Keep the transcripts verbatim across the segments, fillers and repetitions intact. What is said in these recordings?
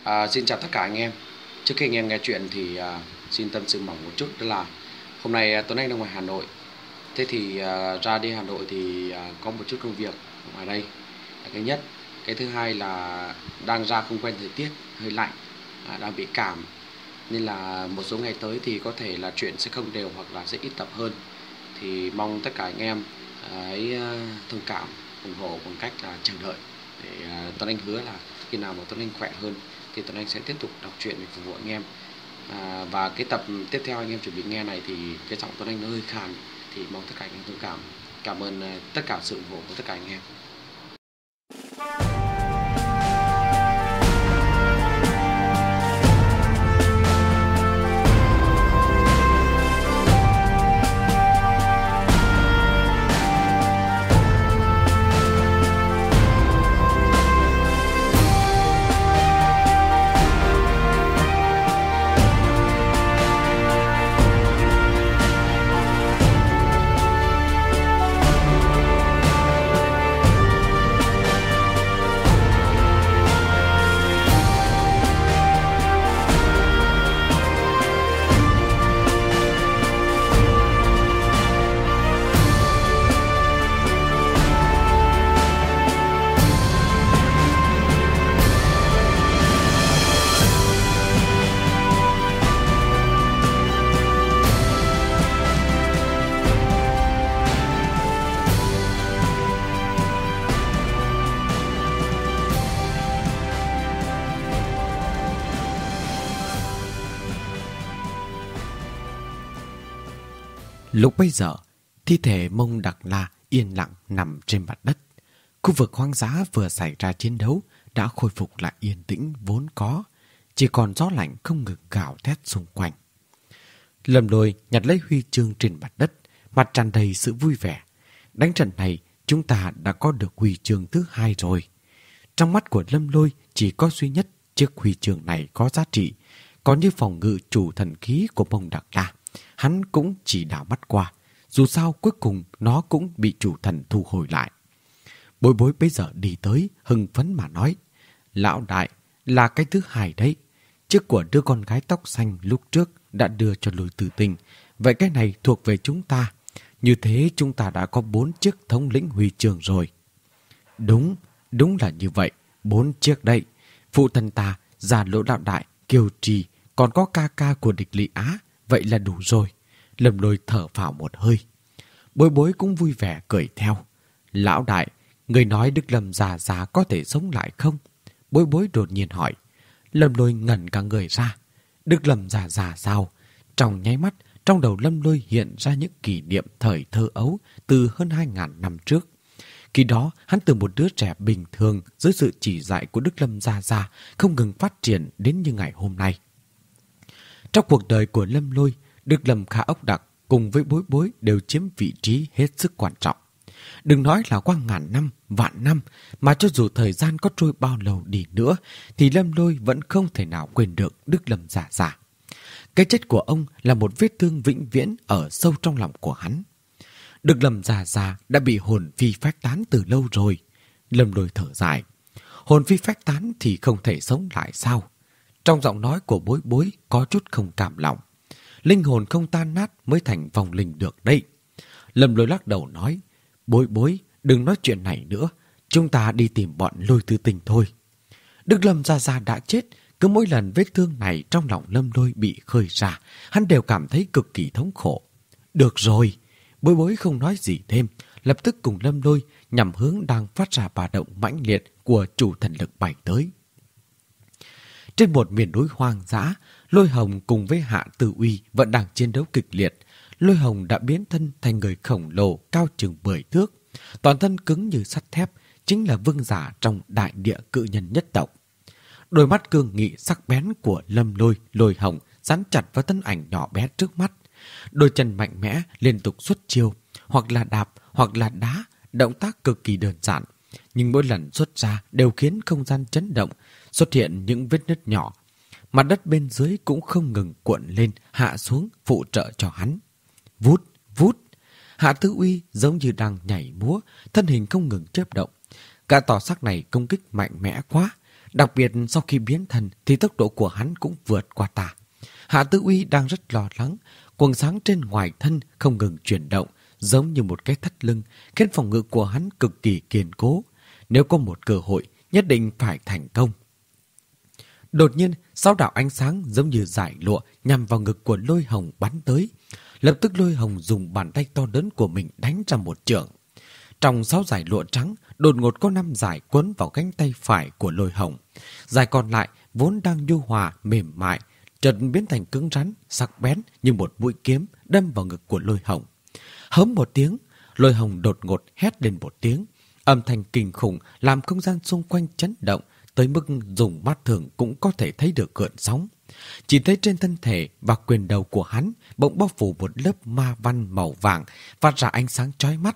À, xin chào tất cả anh em. Trước khi anh em nghe chuyện thì à, xin tâm sự mỏng một chút, đó là hôm nay à, Tuấn Anh đang ngoài Hà Nội. Thế thì à, ra đi Hà Nội thì à, có một chút công việc ngoài đây là cái nhất. Cái thứ hai là đang ra không quen thời tiết, hơi lạnh, à, đang bị cảm, nên là một số ngày tới thì có thể là chuyện sẽ không đều hoặc là sẽ ít tập hơn. Thì mong tất cả anh em à, hãy à, thông cảm, ủng hộ bằng cách là chờ đợi để à, Tuấn Anh hứa là khi nào mà Tuấn Anh khỏe hơn thì Tuấn Anh sẽ tiếp tục đọc truyện để phục vụ anh em. À, và cái tập tiếp theo anh em chuẩn bị nghe này thì cái giọng Tuấn Anh nó hơi khàn, thì mong tất cả anh em thông cảm. Cảm ơn à, tất cả sự ủng hộ của tất cả anh em. Lúc bấy giờ, thi thể Mông Đặc La yên lặng nằm trên mặt đất. Khu vực hoang dã vừa xảy ra chiến đấu đã khôi phục lại yên tĩnh vốn có, chỉ còn gió lạnh không ngừng gào thét xung quanh. Lâm Lôi nhặt lấy huy chương trên mặt đất, mặt tràn đầy sự vui vẻ. Đánh trận này, chúng ta đã có được huy chương thứ hai rồi. Trong mắt của Lâm Lôi chỉ có duy nhất chiếc huy chương này có giá trị, còn như phòng ngự chủ thần khí của Mông Đặc La, hắn cũng chỉ đảo mắt qua. Dù sao cuối cùng nó cũng bị chủ thần thu hồi lại. Bối Bối bây giờ đi tới, hưng phấn mà nói: Lão đại, là cái thứ hai đấy. Chiếc của đứa con gái tóc xanh lúc trước đã đưa cho Lôi Tử Tình. Vậy cái này thuộc về chúng ta. Như thế chúng ta đã có bốn chiếc thống lĩnh huy chương rồi. Đúng, đúng là như vậy. Bốn chiếc đây. Phụ thân ta, già Lỗ lão đại, Kiều Trì, còn có ca ca của địch Lý Á. Vậy là đủ rồi. Lâm Lôi thở phào một hơi. Bối Bối cũng vui vẻ cười theo. Lão đại, người nói Đức Lâm già già có thể sống lại không? Bối Bối đột nhiên hỏi. Lâm Lôi ngẩn cả người ra. Đức Lâm già già sao? Trong nháy mắt, trong đầu Lâm Lôi hiện ra những kỷ niệm thời thơ ấu từ hơn hai ngàn năm trước. Khi đó, hắn từ một đứa trẻ bình thường dưới sự chỉ dạy của Đức Lâm già già không ngừng phát triển đến như ngày hôm nay. Trong cuộc đời của Lâm Lôi, Đức Lâm Kha Ốc Đặc cùng với Bối Bối đều chiếm vị trí hết sức quan trọng. Đừng nói là qua ngàn năm, vạn năm, mà cho dù thời gian có trôi bao lâu đi nữa, thì Lâm Lôi vẫn không thể nào quên được Đức Lâm già già. Cái chết của ông là một vết thương vĩnh viễn ở sâu trong lòng của hắn. Đức Lâm già già đã bị hồn phi phách tán từ lâu rồi. Lâm Lôi thở dài. Hồn phi phách tán thì không thể sống lại sao? Trong giọng nói của Bối Bối có chút không cảm lòng. Linh hồn không tan nát mới thành vong linh được đây. Lâm Lôi lắc đầu nói. Bối Bối, đừng nói chuyện này nữa. Chúng ta đi tìm bọn Lôi Tư Tình thôi. Đức Lâm già già đã chết. Cứ mỗi lần vết thương này trong lòng Lâm Lôi bị khơi ra, hắn đều cảm thấy cực kỳ thống khổ. Được rồi. Bối Bối không nói gì thêm, lập tức cùng Lâm Lôi nhằm hướng đang phát ra ba động mãnh liệt của chủ thần lực bay tới. Trên một miền núi hoang dã, Lôi Hồng cùng với Hạ Tử Uy vẫn đang chiến đấu kịch liệt. Lôi Hồng đã biến thân thành người khổng lồ cao chừng mười thước, toàn thân cứng như sắt thép, chính là vương giả trong đại địa cự nhân nhất tộc. Đôi mắt cương nghị sắc bén của Lâm Lôi, Lôi Hồng dán chặt vào thân ảnh nhỏ bé trước mắt. Đôi chân mạnh mẽ liên tục xuất chiêu, hoặc là đạp, hoặc là đá, động tác cực kỳ đơn giản, nhưng mỗi lần xuất ra đều khiến không gian chấn động, xuất hiện những vết nứt nhỏ. Mặt đất bên dưới cũng không ngừng cuộn lên, hạ xuống phụ trợ cho hắn. Vút, vút. Hạ Tử Uy giống như đang nhảy múa, thân hình không ngừng chớp động. Cả tỏ sắc này công kích mạnh mẽ quá, Đặc biệt sau khi biến thân thì tốc độ của hắn cũng vượt qua ta. Hạ Tư Uy đang rất lo lắng, quầng sáng trên ngoài thân không ngừng chuyển động, giống như một cái thắt lưng, khiến phòng ngự của hắn cực kỳ kiên cố. Nếu có một cơ hội, nhất định phải thành công. Đột nhiên, sáu đạo ánh sáng giống như dải lụa nhằm vào ngực của Lôi Hồng bắn tới. Lập tức Lôi Hồng dùng bàn tay to lớn của mình đánh ra một chưởng. Trong sáu dải lụa trắng, đột ngột có năm dải quấn vào cánh tay phải của Lôi Hồng. Dải còn lại vốn đang nhu hòa, mềm mại, chợt biến thành cứng rắn, sắc bén như một mũi kiếm đâm vào ngực của Lôi Hồng. Hớm một tiếng, Lôi Hồng đột ngột hét lên một tiếng. Âm thanh kinh khủng làm không gian xung quanh chấn động, tới mức dùng mắt thường cũng có thể thấy được gợn sóng. Chỉ thấy trên thân thể và quyền đầu của hắn bỗng bao phủ một lớp ma văn màu vàng, phát ra ánh sáng chói mắt.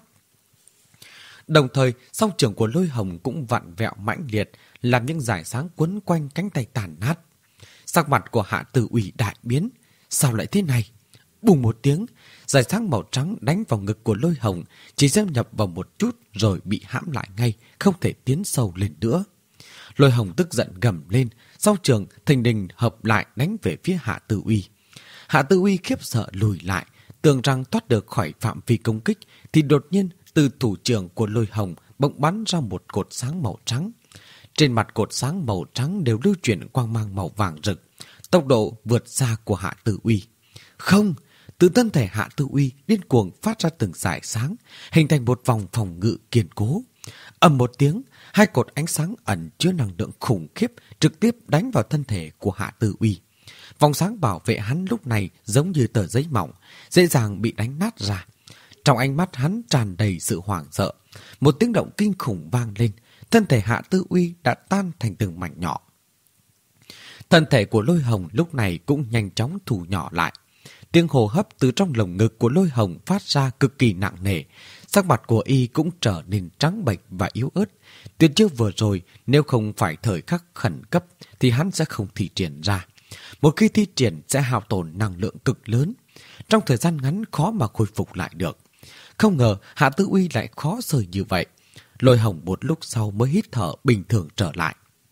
Đồng thời, song trưởng của Lôi Hồng cũng vặn vẹo mãnh liệt, làm những dải sáng quấn quanh cánh tay tàn nát. Sắc mặt của Hạ Tư Uy đại biến. Sao lại thế này? Bùng một tiếng, dải sáng màu trắng đánh vào ngực của Lôi Hồng, chỉ xâm nhập vào một chút rồi bị hãm lại ngay, không thể tiến sâu lên nữa. Lôi Hồng tức giận gầm lên, sau trường thình lình hợp lại đánh về phía Hạ Tư Uy. Hạ Tư Uy khiếp sợ lùi lại, tưởng rằng thoát được khỏi phạm vi công kích, thì đột nhiên từ thủ trưởng của Lôi Hồng bỗng bắn ra một cột sáng màu trắng. Trên mặt cột sáng màu trắng đều lưu chuyển quang mang màu vàng rực, tốc độ vượt xa của Hạ Tư Uy. Không, từ thân thể Hạ Tư Uy điên cuồng phát ra từng dải sáng, hình thành một vòng phòng ngự kiên cố. Ầm một tiếng, hai cột ánh sáng ẩn chứa năng lượng khủng khiếp trực tiếp đánh vào thân thể của Hạ Tư Uy. Vòng sáng bảo vệ hắn lúc này giống như tờ giấy mỏng, dễ dàng bị đánh nát ra. Trong ánh mắt hắn tràn đầy sự hoảng sợ. Một tiếng động kinh khủng vang lên, thân thể Hạ Tư Uy đã tan thành từng mảnh nhỏ. Thân thể của Lôi Hồng lúc này cũng nhanh chóng thu nhỏ lại. Tiếng hô hấp từ trong lồng ngực của Lôi Hồng phát ra cực kỳ nặng nề. Sắc mặt của y cũng trở nên trắng bệch và yếu ớt. Tuyệt chiêu vừa rồi, nếu không phải thời khắc khẩn cấp thì hắn sẽ không thi triển ra. Một khi thi triển sẽ hao tổn năng lượng cực lớn. Trong thời gian ngắn khó mà khôi phục lại được. Không ngờ Hạ Tư Uy lại khó xử như vậy. Lôi Hồng một lúc sau mới hít thở bình thường trở lại.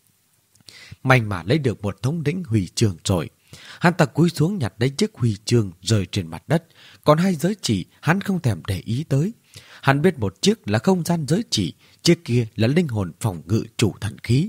May mà lấy được một thống lĩnh huy chương rồi. Hắn ta cúi xuống nhặt lấy chiếc huy chương rơi trên mặt đất. Còn hai giới chỉ hắn không thèm để ý tới. Hắn biết một chiếc là không gian giới chỉ, chiếc kia là linh hồn phòng ngự chủ thần khí.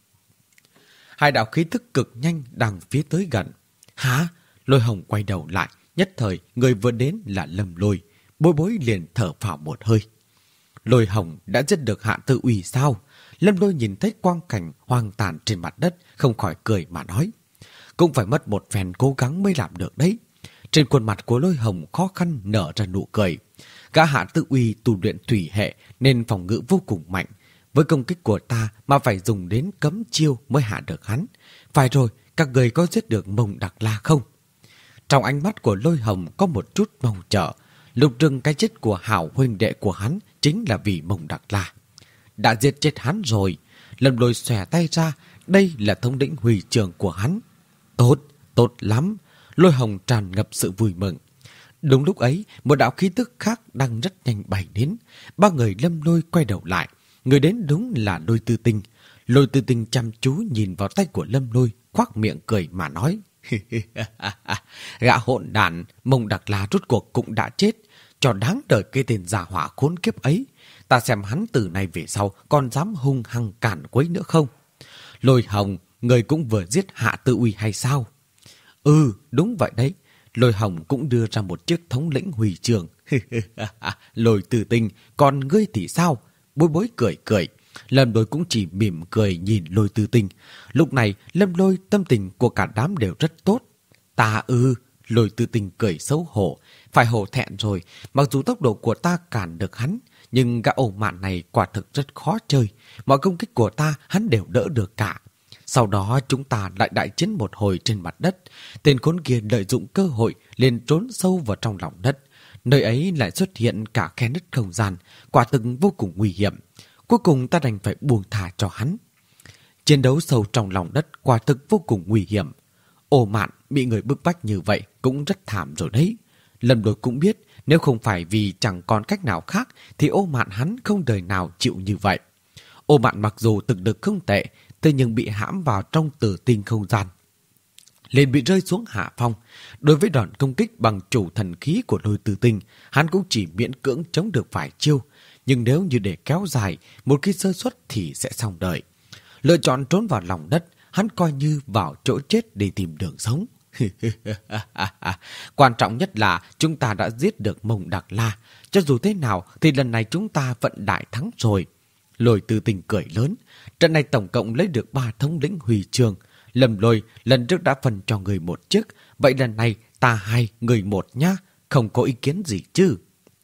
Hai đạo khí tức cực nhanh đang phía tới gần. Hả? Lôi Hồng quay đầu lại, nhất thời người vừa đến là Lâm Lôi. Bối bối liền thở phào một hơi. Lôi Hồng đã giết được Hạ Tư Uy sao? Lâm Lôi nhìn thấy quang cảnh hoang tàn trên mặt đất, không khỏi cười mà nói. Cũng phải mất một phen cố gắng mới làm được đấy. Trên khuôn mặt của Lôi Hồng khó khăn nở ra nụ cười. Gã Hạ Tư Uy tu luyện thủy hệ nên phòng ngự vô cùng mạnh. Với công kích của ta mà phải dùng đến cấm chiêu mới hạ được hắn. Phải rồi, các người có giết được Mông Đặc La không? Trong ánh mắt của Lôi Hồng có một chút mong chờ. Lục trừng cái chết của hảo huynh đệ của hắn chính là vì Mông Đặc La. Đã giết chết hắn rồi. Lâm Lôi xòe tay ra, đây là thống lĩnh huy chương của hắn. Tốt, tốt lắm. Lôi Hồng tràn ngập sự vui mừng. Đúng lúc ấy, một đạo khí tức khác đang rất nhanh bay đến. Ba người Lâm Lôi quay đầu lại. Người đến đúng là Lôi Tư Tinh. Lôi Tư Tinh chăm chú nhìn vào tay của Lâm Lôi, khoác miệng cười mà nói. Gã hỗn đản, Mông Đặc La rốt cuộc cũng đã chết. Cho đáng đời cái tên giả hỏa khốn kiếp ấy. Ta xem hắn từ nay về sau còn dám hung hăng cản quấy nữa không? Lôi Hồng, người cũng vừa giết Hạ Tư Uy hay sao? Ừ, đúng vậy đấy. Lôi Hồng cũng đưa ra một chiếc thống lĩnh huy chương. Lôi Tư Tinh, còn ngươi thì sao? Bối bối cười cười. Lâm Lôi cũng chỉ mỉm cười nhìn Lôi Tư Tinh. Lúc này Lâm Lôi tâm tình của cả đám đều rất tốt. Ta ư, Lôi Tư Tinh cười xấu hổ. Phải hổ thẹn rồi, mặc dù tốc độ của ta cản được hắn, nhưng gã ổ mạn này quả thực rất khó chơi. Mọi công kích của ta hắn đều đỡ được cả. Sau đó chúng ta lại đại chiến một hồi trên mặt đất. Tên khốn kia lợi dụng cơ hội liền trốn sâu vào trong lòng đất. Nơi ấy lại xuất hiện cả khe nứt không gian, quả thực vô cùng nguy hiểm. Cuối cùng ta đành phải buông thả cho hắn. Chiến đấu sâu trong lòng đất quả thực vô cùng nguy hiểm. Ổ mạn bị người bức bách như vậy cũng rất thảm rồi đấy. Lâm Lôi cũng biết nếu không phải vì chẳng còn cách nào khác thì Ô Mạn hắn không đời nào chịu như vậy. Ô Mạn mặc dù thực lực không tệ, thế nhưng bị hãm vào trong tử tinh không gian, liền bị rơi xuống hạ phong. Đối với đòn công kích bằng chủ thần khí của Lôi Tử Tinh, hắn cũng chỉ miễn cưỡng chống được vài chiêu, nhưng nếu như để kéo dài, một khi sơ suất thì sẽ xong đời. Lựa chọn trốn vào lòng đất, hắn coi như vào chỗ chết để tìm đường sống. Quan trọng nhất là chúng ta đã giết được Mông Đặc La. Cho dù thế nào thì lần này chúng ta vẫn đại thắng rồi. Lôi Tử Tinh cười lớn. Trận này tổng cộng lấy được ba thống lĩnh huy chương. Lâm Lôi lần trước đã phân cho người một chiếc, vậy lần này ta hai người một nhá. Không có ý kiến gì chứ?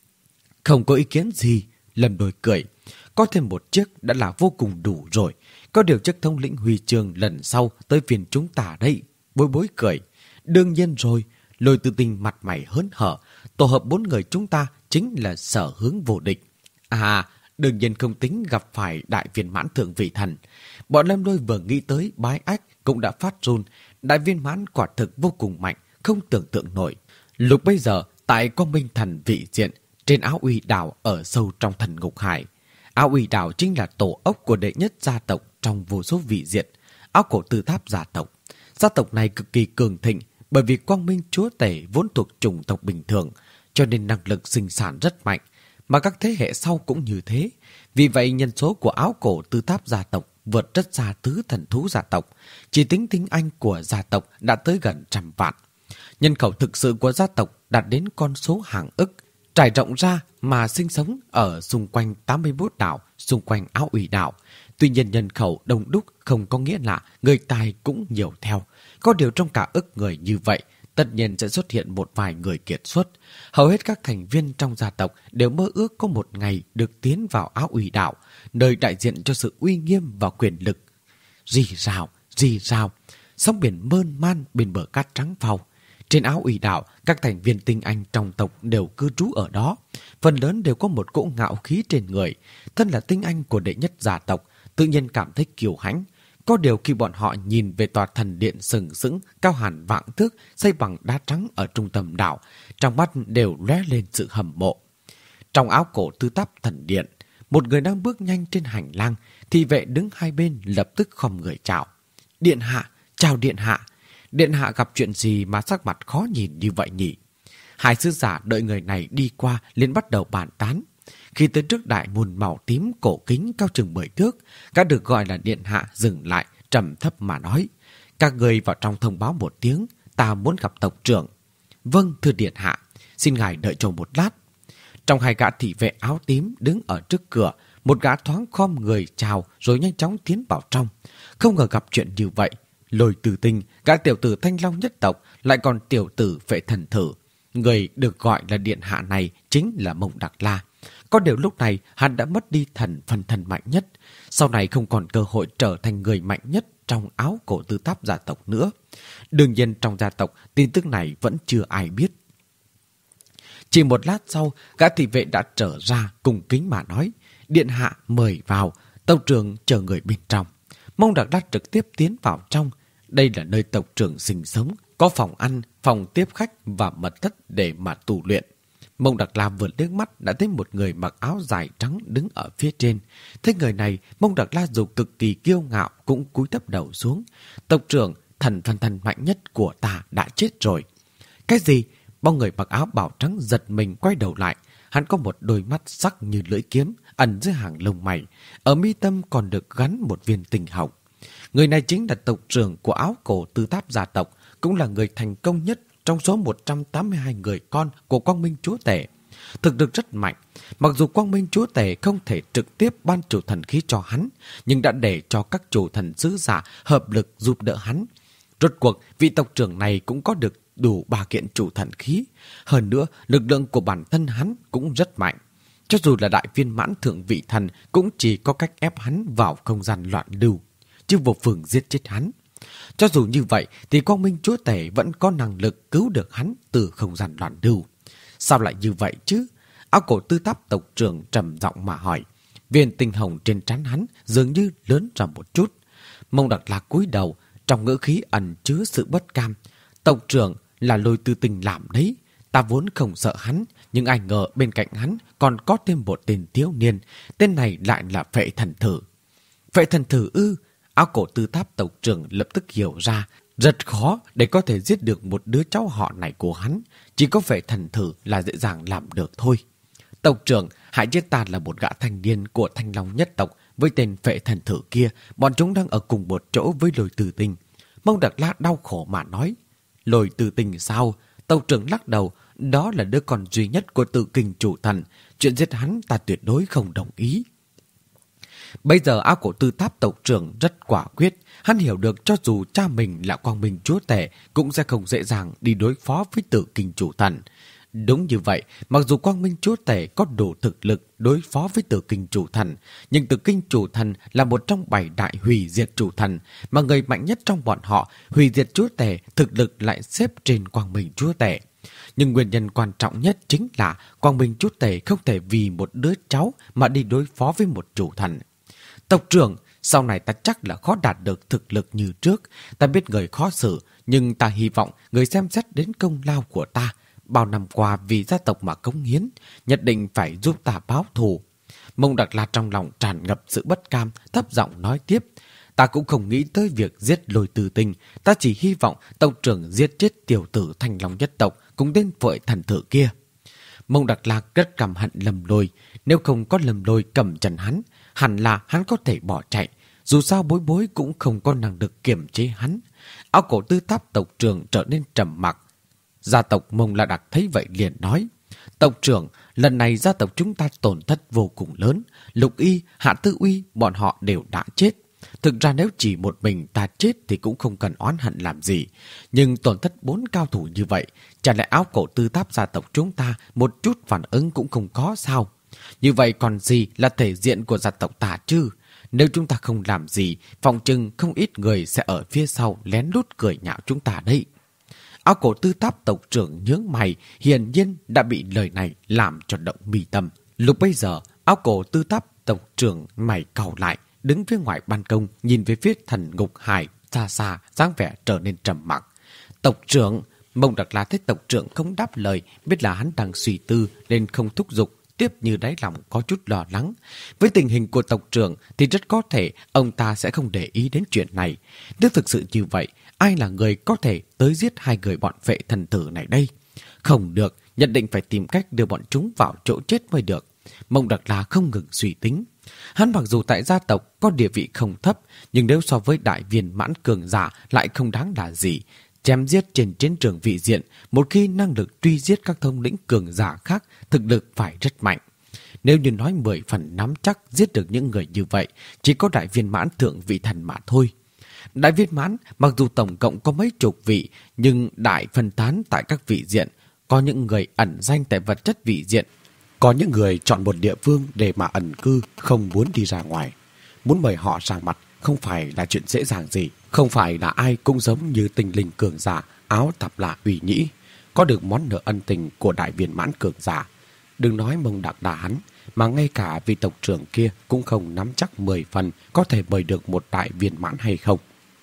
Không có ý kiến gì. Lâm Lôi cười. Có thêm một chiếc đã là vô cùng đủ rồi. Có điều chiếc thống lĩnh huy chương lần sau tới phiên chúng ta đây. Bối Bối cười. Đương nhiên rồi. Lôi Tử Tinh mặt mày hớn hở. Tổ hợp bốn người chúng ta chính là sở hướng vô địch. À, đương nhiên không tính gặp phải đại viên mãn thượng vị thần. Bọn Lâm Lôi vừa nghĩ tới bái ách cũng đã phát run. Đại viên mãn quả thực vô cùng mạnh, không tưởng tượng nổi. Lúc bây giờ, tại Quang Minh Thần vị diện, trên Áo Uy Đảo ở sâu trong thần ngục hải. Áo Uy Đảo chính là tổ ốc của đệ nhất gia tộc trong vô số vị diện, Áo Cổ Tư Tháp gia tộc. Gia tộc này cực kỳ cường thịnh, bởi vì Quang Minh Chúa Tể vốn thuộc chủng tộc bình thường, cho nên năng lực sinh sản rất mạnh, mà các thế hệ sau cũng như thế. Vì vậy nhân số của Áo Cổ Tư Tháp gia tộc vượt rất xa tứ thần thú gia tộc. Chỉ tính tiếng Anh của gia tộc đã tới gần trăm vạn. Nhân khẩu thực sự của gia tộc đạt đến con số hàng ức, trải rộng ra mà sinh sống ở xung quanh tám mươi mốt đảo, xung quanh Áo Uy Đảo. Tuy nhiên nhân khẩu đông đúc không có nghĩa là người tài cũng nhiều theo. Có điều trong cả ức người như vậy, tất nhiên sẽ xuất hiện một vài người kiệt xuất. Hầu hết các thành viên trong gia tộc đều mơ ước có một ngày được tiến vào Áo Uy Đảo, nơi đại diện cho sự uy nghiêm và quyền lực. Rì rào, rì rào, sóng biển mơn man bên bờ cát trắng phau. Trên Áo Uy Đảo, các thành viên tinh anh trong tộc đều cư trú ở đó. Phần lớn đều có một cỗ ngạo khí trên người. Thân là tinh anh của đệ nhất gia tộc, tự nhiên cảm thấy kiêu hãnh. Có điều khi bọn họ nhìn về tòa thần điện sừng sững, cao hẳn vạn thước, xây bằng đá trắng ở trung tâm đảo, trong mắt đều lóe lên sự hâm mộ. Trong Áo Cổ Tư Tháp thần điện, một người đang bước nhanh trên hành lang, thị vệ đứng hai bên lập tức khom người chào. Điện hạ, chào điện hạ. Điện hạ gặp chuyện gì mà sắc mặt khó nhìn như vậy nhỉ? Hai sứ giả đợi người này đi qua liền bắt đầu bàn tán. Khi tới trước đại môn màu tím cổ kính cao chừng mười thước, các được gọi là điện hạ dừng lại, trầm thấp mà nói. Các người vào trong thông báo một tiếng, ta muốn gặp tộc trưởng. Vâng, thưa điện hạ, xin ngài đợi chờ một lát. Trong hai gã thị vệ áo tím đứng ở trước cửa, một gã thoáng khom người chào rồi nhanh chóng tiến vào trong. Không ngờ gặp chuyện như vậy. Lôi Tử Tinh, gã tiểu tử Thanh Long nhất tộc, lại còn tiểu tử Phệ Thần Thử. Người được gọi là điện hạ này chính là Mông Đặc La. Có điều lúc này hắn đã mất đi thần phần thần mạnh nhất, sau này không còn cơ hội trở thành người mạnh nhất trong Áo Cổ Tư Tháp gia tộc nữa. Đương nhiên trong gia tộc tin tức này vẫn chưa ai biết. Chỉ một lát sau, gã thị vệ đã trở ra cùng kính mà nói: Điện hạ mời vào, tộc trưởng chờ người bên trong. Mông Đặc La trực tiếp tiến vào trong. Đây là nơi tộc trưởng sinh sống, có phòng ăn, phòng tiếp khách và mật thất để mà tu luyện. Mông Đặc La vừa liếc mắt đã thấy một người mặc áo dài trắng đứng ở phía trên. Thấy người này, Mông Đặc La dù cực kỳ kiêu ngạo cũng cúi thấp đầu xuống. Tộc trưởng, thần phân thần mạnh nhất của ta đã chết rồi. Cái gì? Bao người mặc áo bào trắng giật mình quay đầu lại. Hắn có một đôi mắt sắc như lưỡi kiếm, ẩn dưới hàng lông mày. Ở mi tâm còn được gắn một viên tinh hồng. Người này chính là tộc trưởng của Áo Cổ Tư Tháp gia tộc, cũng là người thành công nhất trong số một trăm tám mươi hai người con của Quang Minh Chúa Tể. Thực lực rất mạnh, mặc dù Quang Minh Chúa Tể không thể trực tiếp ban chủ thần khí cho hắn, nhưng đã để cho các chủ thần sứ giả hợp lực giúp đỡ hắn. Rốt cuộc, vị tộc trưởng này cũng có được đủ ba kiện chủ thần khí. Hơn nữa, lực lượng của bản thân hắn cũng rất mạnh. Cho dù là đại viên mãn thượng vị thần cũng chỉ có cách ép hắn vào không gian loạn lưu, chứ vô phương giết chết hắn. Cho dù như vậy thì Quang Minh Chúa Tể vẫn có năng lực cứu được hắn từ không gian loạn lưu. Sao lại như vậy chứ? Áo Cổ Tư Tháp tộc trưởng trầm giọng mà hỏi. Viên tinh hồng trên trán hắn dường như lớn ra một chút. Mông Đặc La cúi đầu, trong ngữ khí ẩn chứa sự bất cam. Tộc trưởng là Lôi Tư Tinh làm đấy. Ta vốn không sợ hắn, nhưng ai ngờ bên cạnh hắn còn có thêm một tên thiếu niên. Tên này lại là Phệ Thần Thử. Phệ Thần Thử ư? Áo cổ tư tháp tộc trưởng lập tức hiểu ra, rất khó để có thể giết được một đứa cháu họ này của hắn. Chỉ có vệ thần thử là dễ dàng làm được thôi. Tộc trưởng, hại chết ta là một gã thanh niên của Thanh Long nhất tộc với tên vệ thần thử kia. Bọn chúng đang ở cùng một chỗ với Lôi Từ Tinh. Mông Đặc La đau khổ mà nói. Lôi Từ Tinh sao? Tộc trưởng lắc đầu. Đó là đứa con duy nhất của Tự Kinh chủ thần. Chuyện giết hắn ta tuyệt đối không đồng ý. Bây giờ Áo cổ tư tháp tộc trưởng rất quả quyết. Hắn hiểu được cho dù cha mình là Quang Minh chúa tể cũng sẽ không dễ dàng đi đối phó với Tự Kinh chủ thần. Đúng như vậy, mặc dù Quang Minh chúa tể có đủ thực lực đối phó với Tự Kinh chủ thần, nhưng Tự Kinh chủ thần là một trong bảy đại hủy diệt chủ thần, mà người mạnh nhất trong bọn họ, hủy diệt chúa tể, thực lực lại xếp trên Quang Minh chúa tể. Nhưng nguyên nhân quan trọng nhất chính là Quang Minh chúa tể không thể vì một đứa cháu mà đi đối phó với một chủ thần. Tộc trưởng, sau này ta chắc là khó đạt được thực lực như trước. Ta biết người khó xử, nhưng ta hy vọng người xem xét đến công lao của ta. Bao năm qua vì gia tộc mà cống hiến, nhất định phải giúp ta báo thù. Mông Đặc La trong lòng tràn ngập sự bất cam, thấp giọng nói tiếp. Ta cũng không nghĩ tới việc giết Lôi Từ Tinh. Ta chỉ hy vọng tộc trưởng giết chết tiểu tử Thanh Long nhất tộc cùng tên vệ thần thử kia. Mông Đặc La rất căm hận Lâm Lôi. Nếu không có Lâm Lôi cầm chân hắn, hẳn là hắn có thể bỏ chạy. Dù sao Bối Bối cũng không có năng lực kiềm chế hắn. Áo cổ tư tháp tộc trưởng trở nên trầm mặc. Gia tộc Mông La Đặc thấy vậy liền nói. Tộc trưởng, lần này gia tộc chúng ta tổn thất vô cùng lớn. Lục Y, Hạ Tư Uy, bọn họ đều đã chết. Thực ra nếu chỉ một mình ta chết thì cũng không cần oán hận làm gì. Nhưng tổn thất bốn cao thủ như vậy, chả lẽ áo cổ tư tháp gia tộc chúng ta một chút phản ứng cũng không có sao? Như vậy còn gì là thể diện của gia tộc ta chứ? Nếu chúng ta không làm gì, phòng chừng không ít người sẽ ở phía sau lén lút cười nhạo chúng ta đấy. Áo cổ tư tháp tộc trưởng nhướng mày, hiển nhiên đã bị lời này làm cho động mi tâm. Lúc bây giờ, áo cổ tư tháp tộc trưởng mày cau lại, đứng phía ngoài ban công, nhìn về phía thần ngục hải, xa xa, dáng vẻ trở nên trầm mặc. Tộc trưởng, Mông Đặc La thấy tộc trưởng không đáp lời, biết là hắn đang suy tư nên không thúc giục, tiếp như đáy lòng có chút lo lắng. Với tình hình của tộc trưởng thì rất có thể ông ta sẽ không để ý đến chuyện này. Nếu thực sự như vậy, ai là người có thể tới giết hai người bọn vệ thần tử này đây? Không được, nhất định phải tìm cách đưa bọn chúng vào chỗ chết mới được. Mông Đặc La không ngừng suy tính. Hắn mặc dù tại gia tộc có địa vị không thấp, nhưng nếu so với đại viên mãn cường giả lại không đáng là gì. Chém giết trên chiến trường vị diện, một khi năng lực truy giết các thống lĩnh cường giả khác, thực lực phải rất mạnh. Nếu như nói mười phần nắm chắc giết được những người như vậy, chỉ có đại viên mãn thượng vị thần mà thôi. Đại viên mãn mặc dù tổng cộng có mấy chục vị, nhưng đại phân tán tại các vị diện. Có những người ẩn danh tại vật chất vị diện, có những người chọn một địa phương để mà ẩn cư, không muốn đi ra ngoài. Muốn mời họ sang mặt không phải là chuyện dễ dàng gì. Không phải là ai cũng giống như tinh linh cường giả, áo thập lạ ủy nhĩ, có được món nợ ân tình của đại viên mãn cường giả. Đừng nói Mông Đặc đà hắn, mà ngay cả vị tộc trưởng kia cũng không nắm chắc mười phần có thể mời được một đại viên mãn hay không.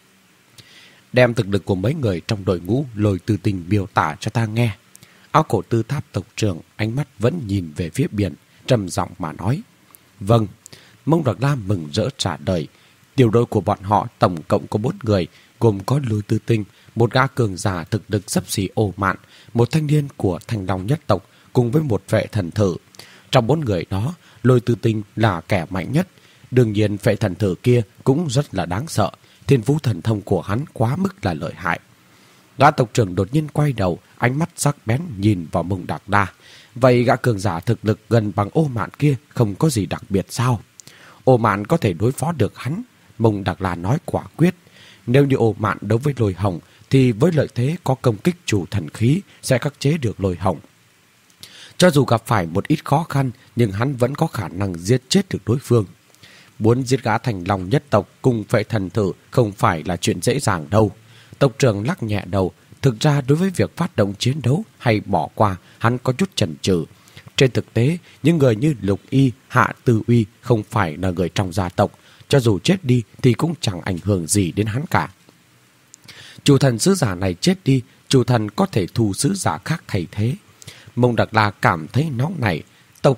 Đem thực lực của mấy người trong đội ngũ Lôi Từ Tinh biểu tả cho ta nghe. Áo cổ tư tháp tộc trưởng ánh mắt vẫn nhìn về phía biển, trầm giọng mà nói. Vâng. Mông Đặc La mừng rỡ trả lời. Tiểu đội của bọn họ tổng cộng có bốn người, gồm có Lôi Tư Tinh, một gã cường giả thực lực xấp xỉ Ô Mạn, một thanh niên của Thanh Long nhất tộc cùng với một vệ thần thử. Trong bốn người đó, Lôi Tư Tinh là kẻ mạnh nhất. Đương nhiên vệ thần thử kia cũng rất là đáng sợ. Thiên phú thần thông của hắn quá mức là lợi hại. Gã tộc trưởng đột nhiên quay đầu, ánh mắt sắc bén nhìn vào Mông Đặc La. Vậy gã cường giả thực lực gần bằng Ô Mạn kia không có gì đặc biệt sao? Ô Mạn có thể đối phó được hắn. Mông Đặc La nói quả quyết. Nếu như Ô Mạn đấu với Lôi Hồng thì với lợi thế có công kích chủ thần khí sẽ khắc chế được Lôi Hồng. Cho dù gặp phải một ít khó khăn, nhưng hắn vẫn có khả năng giết chết được đối phương. Muốn giết gã Thành Long nhất tộc cùng vệ thần thử không phải là chuyện dễ dàng đâu. Tộc trưởng lắc nhẹ đầu. Thực ra đối với việc phát động chiến đấu hay bỏ qua, hắn có chút chần chừ. Trên thực tế, những người như Lục Y, Hạ Tư Uy không phải là người trong gia tộc. Cho dù chết đi thì cũng chẳng ảnh hưởng gì đến hắn cả. Chủ thần sứ giả này chết đi, chủ thần có thể thu sứ giả khác thay thế. Mông Đặc La cảm thấy nóng này. Tộc trưởng,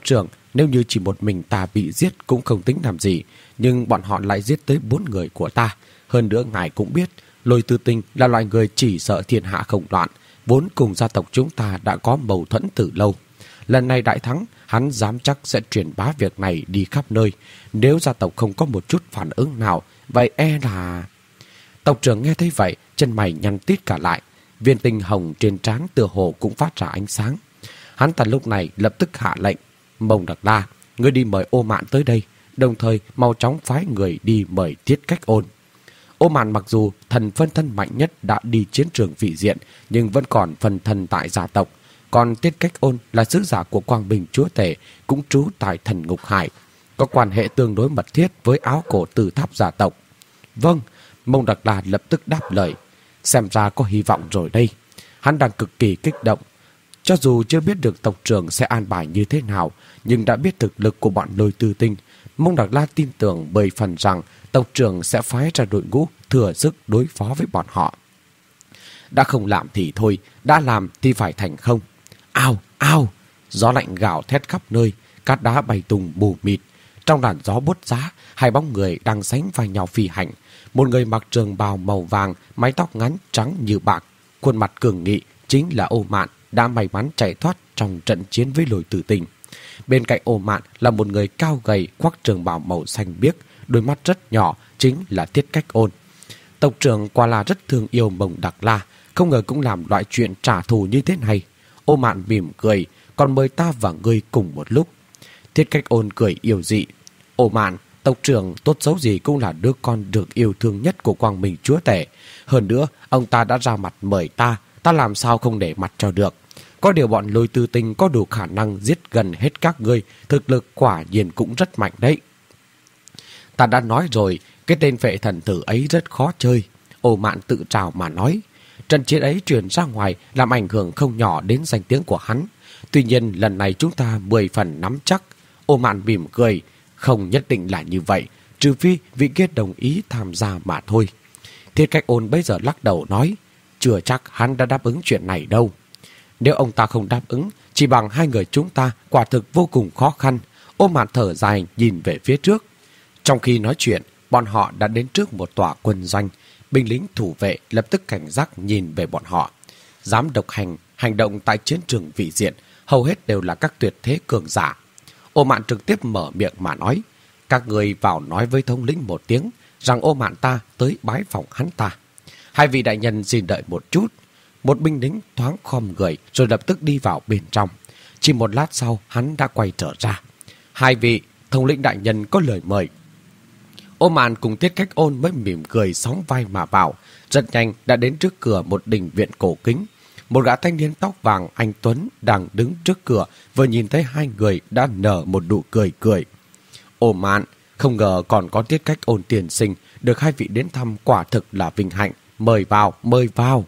nếu như chỉ một mình ta bị giết cũng không tính làm gì, nhưng bọn họ lại giết tới bốn người của ta. Hơn nữa ngài cũng biết, Lôi Tư Tinh là loại người chỉ sợ thiên hạ không loạn, vốn cùng gia tộc chúng ta đã có mâu thuẫn từ lâu. Lần này đại thắng, hắn dám chắc sẽ truyền bá việc này đi khắp nơi. Nếu gia tộc không có một chút phản ứng nào, vậy e là... Tộc trưởng nghe thấy vậy, chân mày nhăn tít cả lại. Viên tinh hồng trên trán tựa hồ cũng phát ra ánh sáng. Hắn ta lúc này lập tức hạ lệnh: Mông Đặc La, ngươi đi mời Ô Mạn tới đây, đồng thời mau chóng phái người đi mời Tiết Cách Ôn. Ô Mạn mặc dù thần phân thân mạnh nhất đã đi chiến trường vị diện, nhưng vẫn còn phân thân tại gia tộc. Còn Tiết Cách Ôn là sứ giả của Quang Bình Chúa Tể, cũng trú tại Thần Ngục Hải, có quan hệ tương đối mật thiết với áo cổ Tử Tháp gia tộc. Vâng, Mông Đặc La lập tức đáp lời. Xem ra có hy vọng rồi đây. Hắn đang cực kỳ kích động. Cho dù chưa biết được tộc trưởng sẽ an bài như thế nào, nhưng đã biết thực lực của bọn Lôi Tư Tinh, Mông Đặc La tin tưởng bởi phần rằng tộc trưởng sẽ phái ra đội ngũ thừa sức đối phó với bọn họ. Đã không làm thì thôi, đã làm thì phải thành không. Ao, ao! Gió lạnh gào thét khắp nơi, cát đá bay tung mù mịt. Trong làn gió buốt giá, hai bóng người đang sánh vai nhau phi hành. Một người mặc trường bào màu vàng, mái tóc ngắn trắng như bạc, khuôn mặt cường nghị, chính là Ô Mạn, đã may mắn chạy thoát trong trận chiến với Lôi Tử Tinh. Bên cạnh Ô Mạn là một người cao gầy, khoác trường bào màu xanh biếc, đôi mắt rất nhỏ, chính là Tiết Cách Ôn. Tộc trưởng quả là rất thương yêu Mông Đặc La, không ngờ cũng làm loại chuyện trả thù như thế này. Ô Mạn mỉm cười, còn mời ta và ngươi cùng một lúc. Tiết Cách Ôn cười yêu dị. Ô Mạn, tộc trưởng tốt xấu gì cũng là đứa con được yêu thương nhất của Quang Minh Chúa Tể. Hơn nữa, ông ta đã ra mặt mời ta, ta làm sao không để mặt cho được. Có điều bọn Lôi Tư Tinh có đủ khả năng giết gần hết các ngươi, thực lực quả nhiên cũng rất mạnh đấy. Ta đã nói rồi, cái tên Phệ Thần Tử ấy rất khó chơi. Ô Mạn tự trào mà nói. Trận chiến ấy truyền ra ngoài làm ảnh hưởng không nhỏ đến danh tiếng của hắn. Tuy nhiên lần này chúng ta mười phần nắm chắc. Ô Mạn mỉm cười. Không nhất định là như vậy, trừ phi vị kia đồng ý tham gia mà thôi. Tiết Cách Ôn bây giờ lắc đầu nói, chưa chắc hắn đã đáp ứng chuyện này đâu. Nếu ông ta không đáp ứng, chỉ bằng hai người chúng ta quả thực vô cùng khó khăn. Ô Mạn thở dài nhìn về phía trước. Trong khi nói chuyện, bọn họ đã đến trước một tòa quân doanh. Binh lính thủ vệ lập tức cảnh giác nhìn về bọn họ. Dám độc hành, hành động tại chiến trường vị diện, hầu hết đều là các tuyệt thế cường giả. Ô Mạn trực tiếp mở miệng mà nói, các người vào nói với thống lĩnh một tiếng, rằng Ô Mạn ta tới bái phòng hắn ta. Hai vị đại nhân xin đợi một chút. Một binh lính thoáng khom người rồi lập tức đi vào bên trong. Chỉ một lát sau hắn đã quay trở ra. Hai vị, thống lĩnh đại nhân có lời mời. Ô Mạn cùng Tiết Cách Ôn mới mỉm cười sóng vai mà vào. Rất nhanh đã đến trước cửa một đình viện cổ kính. Một gã thanh niên tóc vàng anh tuấn đang đứng trước cửa, vừa nhìn thấy hai người đã nở một nụ cười cười. Ô Mạn, không ngờ còn có Tiết Cách Ôn tiền sinh, được hai vị đến thăm quả thực là vinh hạnh. Mời vào, mời vào.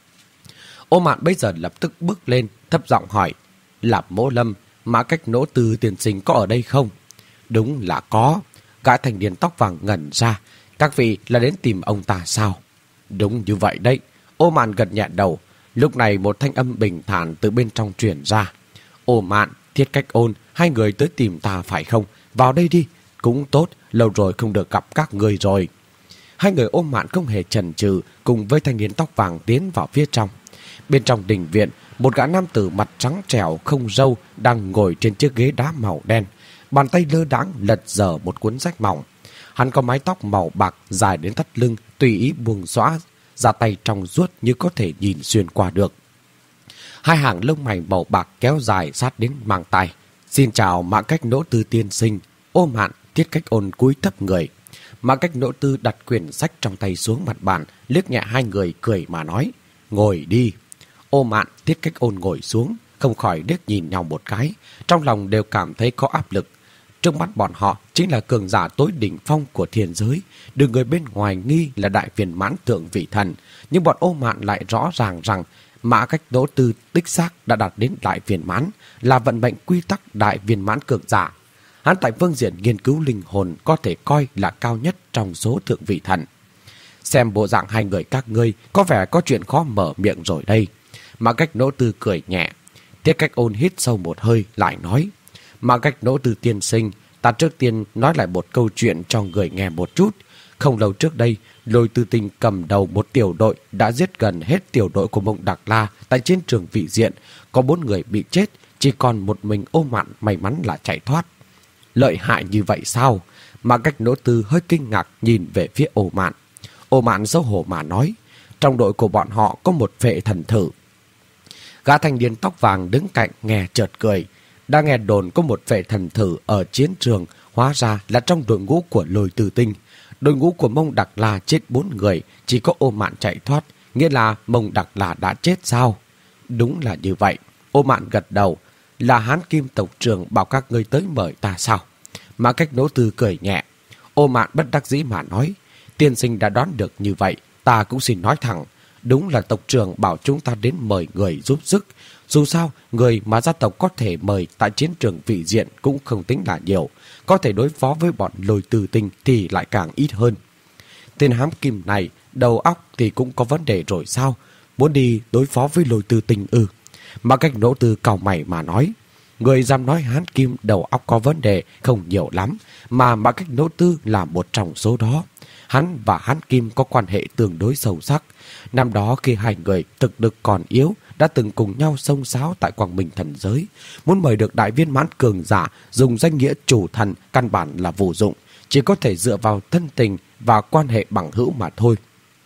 Ô Mạn bây giờ lập tức bước lên, thấp giọng hỏi, Lạp Mỗ Lâm, Mã Cách Nỗ Tư tiền sinh có ở đây không? Đúng là có. Gã thanh niên tóc vàng ngẩn ra. Các vị là đến tìm ông ta sao? Đúng như vậy đấy. Ô Mạn gật nhẹ đầu. Lúc này một thanh âm bình thản từ bên trong truyền ra. Ô Mạn, Tiết Cách Ôn, hai người tới tìm ta phải không? Vào đây đi. Cũng tốt, lâu rồi không được gặp các người rồi. Hai người Ô Mạn không hề chần chừ, cùng với thanh niên tóc vàng tiến vào phía trong. Bên trong đình viện, một gã nam tử mặt trắng trẻo không râu đang ngồi trên chiếc ghế đá màu đen. Bàn tay lơ đãng lật dở một cuốn sách mỏng. Hắn có mái tóc màu bạc dài đến thắt lưng, tùy ý buông xõa, ra tay trong suốt như có thể nhìn xuyên qua được. Hai hàng lông mày màu bạc kéo dài sát đến mang tai. Xin chào Mã Cách Nỗ Tư tiên sinh. Ô Mạn, Tiết Cách Ôn cúi thấp người. Mã Cách Nỗ Tư đặt quyển sách trong tay xuống mặt bàn, liếc nhẹ hai người cười mà nói, ngồi đi. Ô Mạn, Tiết Cách Ôn ngồi xuống, không khỏi liếc nhìn nhau một cái, trong lòng đều cảm thấy có áp lực. Trước mắt bọn họ chính là cường giả tối đỉnh phong của thiên giới, được người bên ngoài nghi là đại viên mãn thượng vị thần, nhưng bọn Ô Mạn lại rõ ràng rằng Mã Cách Nỗ Tư đích xác đã đạt đến đại viên mãn, là vận mệnh quy tắc đại viên mãn cường giả. Hắn tại phương diện nghiên cứu linh hồn có thể coi là cao nhất trong số thượng vị thần. Xem bộ dạng hai người các ngươi có vẻ có chuyện khó mở miệng rồi đây. Mã Cách Nỗ Tư cười nhẹ. Tiết Cách Ôn hít sâu một hơi lại nói, Mà cách nỗ từ tiên sinh, ta trước tiên nói lại một câu chuyện cho người nghe một chút. Không lâu trước đây, Lôi Tư Tinh cầm đầu một tiểu đội đã giết gần hết tiểu đội của Mông Đặc La tại chiến trường vị diện. Có bốn người bị chết, chỉ còn một mình Ô Mạn may mắn là chạy thoát. Lợi hại như vậy sao? Mà cách nỗ tư hơi kinh ngạc nhìn về phía Ô Mạn. Ô Mạn xấu hổ mà nói, trong đội của bọn họ có một vệ thần thử. Gã thanh niên tóc vàng đứng cạnh nghe chợt cười. Đã nghe đồn có một vệ thần thử ở chiến trường, hóa ra là trong đội ngũ của Lôi Tư Tinh. Đội ngũ của Mông Đặc La chết bốn người, chỉ có Ô Mạn chạy thoát, nghĩa là Mông Đặc La đã chết sao? Đúng là như vậy. Ô Mạn gật đầu. Là Hán Kim tộc trưởng bảo các ngươi tới mời ta sao? Mà cách nỗ tư cười nhẹ. Ô Mạn bất đắc dĩ mà nói, tiên sinh đã đoán được như vậy, ta cũng xin nói thẳng. Đúng là tộc trưởng bảo chúng ta đến mời người giúp sức. Dù sao, người mà gia tộc có thể mời tại chiến trường vị diện cũng không tính là nhiều. Có thể đối phó với bọn Lôi Tư Tinh thì lại càng ít hơn. Tên Hám Kim này, đầu óc thì cũng có vấn đề rồi sao? Muốn đi đối phó với Lôi Tư Tinh ư? Mà cách nỗ tư cau mày mà nói, người dám nói Hán Kim đầu óc có vấn đề không nhiều lắm, mà mà cách nỗ tư là một trong số đó. Hắn và Hán Kim có quan hệ tương đối sâu sắc. Năm đó khi hai người thực lực còn yếu, đã từng cùng nhau xông xáo tại Quang Minh thần giới. Muốn mời được đại viên mãn cường giả dùng danh nghĩa chủ thần căn bản là vô dụng, chỉ có thể dựa vào thân tình và quan hệ bằng hữu mà thôi.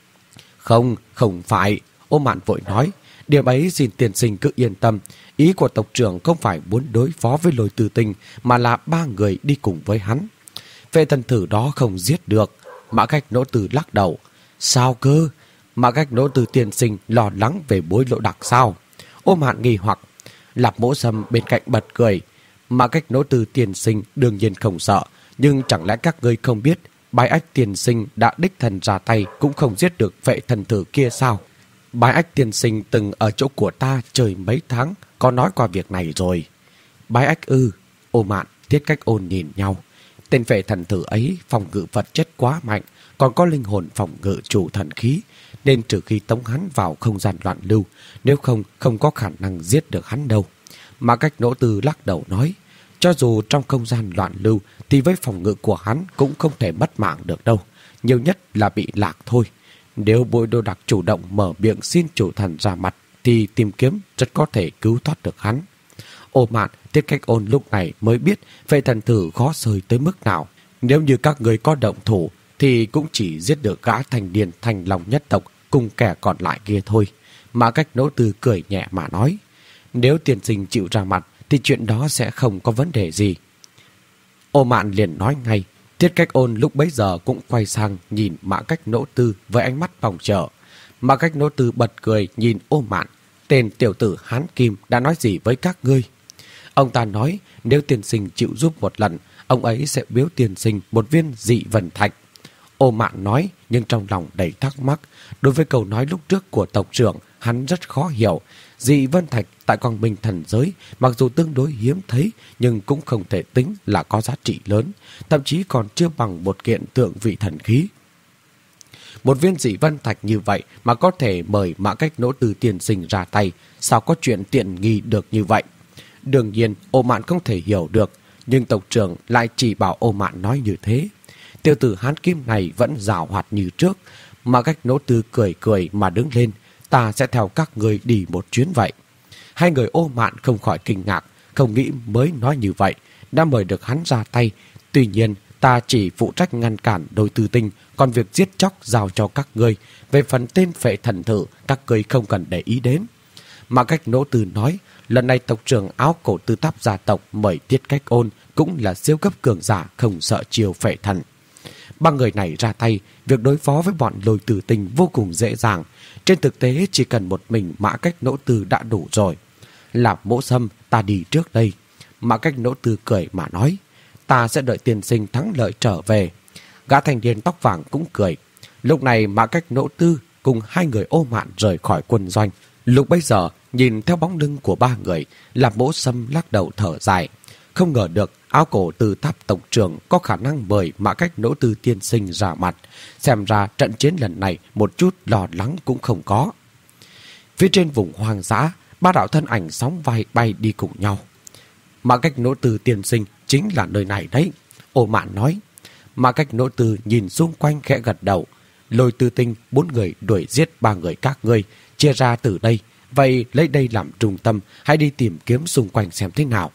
Không, không phải, Ô Mạn vội nói. Điểm ấy xin tiên sinh cứ yên tâm. Ý của tộc trưởng không phải muốn đối phó với Lôi Tư Tinh, mà là ba người đi cùng với hắn. Vệ thần thử đó không giết được. Mã Cách Nỗ Từ lắc đầu. Sao cơ? Mã Cách Nỗ Từ tiên sinh lo lắng về bối lộ đặc sao? Ô Mạn nghi hoặc. Lạp Mỗ Sâm bên cạnh bật cười. Mã Cách Nỗ Từ tiên sinh đương nhiên không sợ, nhưng chẳng lẽ các ngươi không biết Bái Ách tiên sinh đã đích thần ra tay cũng không giết được vệ thần thử kia sao? Bái Ách tiên sinh từng ở chỗ của ta chơi mấy tháng, có nói qua việc này rồi. Bái Ách ư? Ô Mạn, Tiết Cách Ôn nhìn nhau. Tên vệ thần thử ấy phòng ngự vật chất quá mạnh, còn có linh hồn phòng ngự chủ thần khí, nên trừ khi tống hắn vào không gian loạn lưu, nếu không, không có khả năng giết được hắn đâu. Mà Cách Nỗ Tư lắc đầu nói, cho dù trong không gian loạn lưu thì với phòng ngự của hắn cũng không thể mất mạng được đâu, nhiều nhất là bị lạc thôi. Nếu Bối Đô Đặc chủ động mở miệng xin chủ thần ra mặt thì tìm kiếm rất có thể cứu thoát được hắn. Ô Mạn, Tiết Cách Ôn lúc này mới biết vệ thần thử khó sơi tới mức nào. Nếu như các người có động thủ thì cũng chỉ giết được gã thành điền thành lòng nhất tộc cùng kẻ còn lại kia thôi. Mà Cách Nỗ Tư cười nhẹ mà nói, nếu tiên sinh chịu ra mặt thì chuyện đó sẽ không có vấn đề gì. Ô Mạn liền nói ngay. Tiết Cách Ôn lúc bấy giờ cũng quay sang nhìn Mã Cách Nỗ Tư với ánh mắt vòng trợ. Mã Cách Nỗ Tư bật cười nhìn Ô Mạn. Tên tiểu tử Hán Kim đã nói gì với các ngươi? Ông ta nói nếu tiên sinh chịu giúp một lần, ông ấy sẽ biếu tiên sinh một viên dị vân thạch. Ô Mạn nói, nhưng trong lòng đầy thắc mắc. Đối với câu nói lúc trước của tộc trưởng, hắn rất khó hiểu. Dị vân thạch tại Quang Minh thần giới mặc dù tương đối hiếm thấy, nhưng cũng không thể tính là có giá trị lớn, thậm chí còn chưa bằng một kiện tượng vị thần khí. Một viên dị vân thạch như vậy mà có thể mời Mã Cách Nỗ Tư tiên sinh ra tay, sao có chuyện tiện nghi được như vậy? Đương nhiên, Ô Mạn không thể hiểu được, nhưng tộc trưởng lại chỉ bảo Ô Mạn nói như thế. Tiểu tử Hán Kim này vẫn giảo hoạt như trước. Mã Cách Nỗ Tư cười cười mà đứng lên. Ta sẽ theo các người đi một chuyến vậy. Hai người Ô Mạn không khỏi kinh ngạc, không nghĩ mới nói như vậy, đã mời được hắn ra tay. Tuy nhiên, ta chỉ phụ trách ngăn cản Lôi Tư Tinh, còn việc giết chóc giao cho các ngươi. Về phần tên phệ thần thử, các ngươi không cần để ý đến. Mà Cách Nỗ Tư nói, lần này tộc trưởng áo cổ tư tháp gia tộc mời Tiết Cách Ôn cũng là siêu cấp cường giả không sợ chiêu phệ thần. Ba người này ra tay, việc đối phó với bọn Lôi Tư Tinh vô cùng dễ dàng. Trên thực tế chỉ cần một mình Mã Cách Nỗ Tư đã đủ rồi. Lạp Mỗ Sâm, ta đi trước đây. Mã Cách Nỗ Tư cười mà nói, ta sẽ đợi tiên sinh thắng lợi trở về. Gã thanh niên tóc vàng cũng cười. Lúc này Mã Cách Nỗ Tư cùng hai người Ô Mạn rời khỏi quân doanh. Lúc bấy giờ, nhìn theo bóng lưng của ba người, Lạp Mỗ Sâm lắc đầu thở dài. Không ngờ được áo cổ tư tháp tộc trưởng có khả năng mời Mã Cách Nỗ Tư tiên sinh ra mặt. Xem ra trận chiến lần này một chút lo lắng cũng không có. Phía trên vùng hoang dã, ba đạo thân ảnh sóng vai bay đi cùng nhau. Mã Cách Nỗ Tư tiên sinh chính là nơi này đấy, Ô Mạn nói. Mã Cách Nỗ Tư nhìn xung quanh khẽ gật đầu. Lôi Tư Tinh, bốn người đuổi giết ba người các ngươi, chia ra từ đây. Vậy lấy đây làm trung tâm, hãy đi tìm kiếm xung quanh xem thế nào.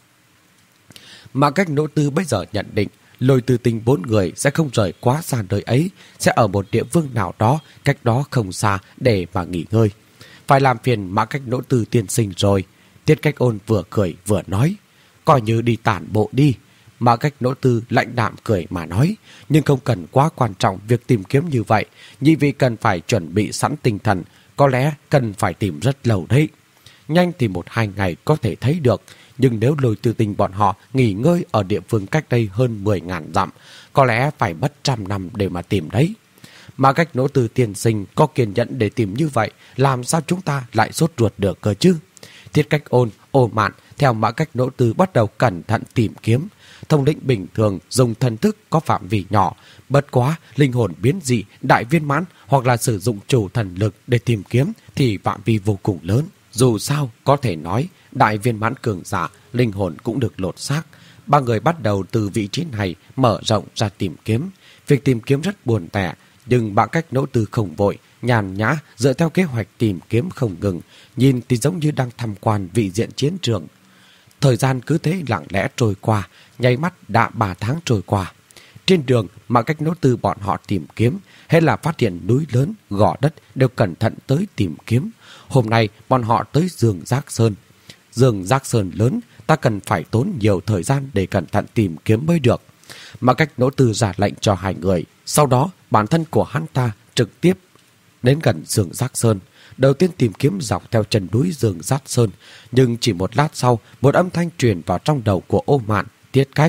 Mã Cách Nỗ Tư bây giờ nhận định Lôi Tư Tinh bốn người sẽ không rời quá xa nơi ấy, sẽ ở một địa phương nào đó, cách đó không xa để mà nghỉ ngơi. Phải làm phiền Mã Cách Nỗ Tư tiên sinh rồi. Tiết Cách Ôn vừa cười vừa nói. Coi như đi tản bộ đi. Mã Cách Nỗ Tư lạnh đạm cười mà nói. Nhưng không cần quá quan trọng việc tìm kiếm như vậy. Nhị vị cần phải chuẩn bị sẵn tinh thần. Có lẽ cần phải tìm rất lâu đấy. Nhanh thì một hai ngày có thể thấy được. Nhưng nếu Lôi Tư Tinh bọn họ nghỉ ngơi ở địa phương cách đây hơn mười ngàn dặm, có lẽ phải mất trăm năm để mà tìm đấy. Mã Cách Nỗ Tư tiên sinh có kiên nhẫn để tìm như vậy, làm sao chúng ta lại sốt ruột được cơ chứ? Tiết Cách Ôn, Ô Mạn theo Mã Cách Nỗ Tư bắt đầu cẩn thận tìm kiếm. Thông lĩnh bình thường dùng thần thức có phạm vi nhỏ, bất quá linh hồn biến dị, đại viên mãn hoặc là sử dụng chủ thần lực để tìm kiếm thì phạm vi vô cùng lớn. Dù sao có thể nói đại viên mãn cường giả, linh hồn cũng được lột xác. Ba người bắt đầu từ vị trí này mở rộng ra tìm kiếm. Việc tìm kiếm rất buồn tẻ, nhưng Mã Cách Nỗ Tư không vội, nhàn nhã dựa theo kế hoạch tìm kiếm không ngừng, nhìn thì giống như đang tham quan vị diện chiến trường. Thời gian cứ thế lặng lẽ trôi qua, nháy mắt đã ba tháng trôi qua. Trên đường, Mã Cách Nỗ Tư bọn họ tìm kiếm, hay là phát hiện núi lớn, gò đất đều cẩn thận tới tìm kiếm. Hôm nay, bọn họ tới Dương Giác Sơn. Dương Giác Sơn lớn, ta cần phải tốn nhiều thời gian để cẩn thận tìm kiếm mới được. Mã Cách Nỗ Tư ra lệnh cho hai người. Sau đó, bản thân của hắn ta trực tiếp đến gần Dương Giác Sơn. Đầu tiên tìm kiếm dọc theo chân núi Dương Giác Sơn, nhưng chỉ một lát sau, một âm thanh truyền vào trong đầu của Ô Mạn, Tiết Cách.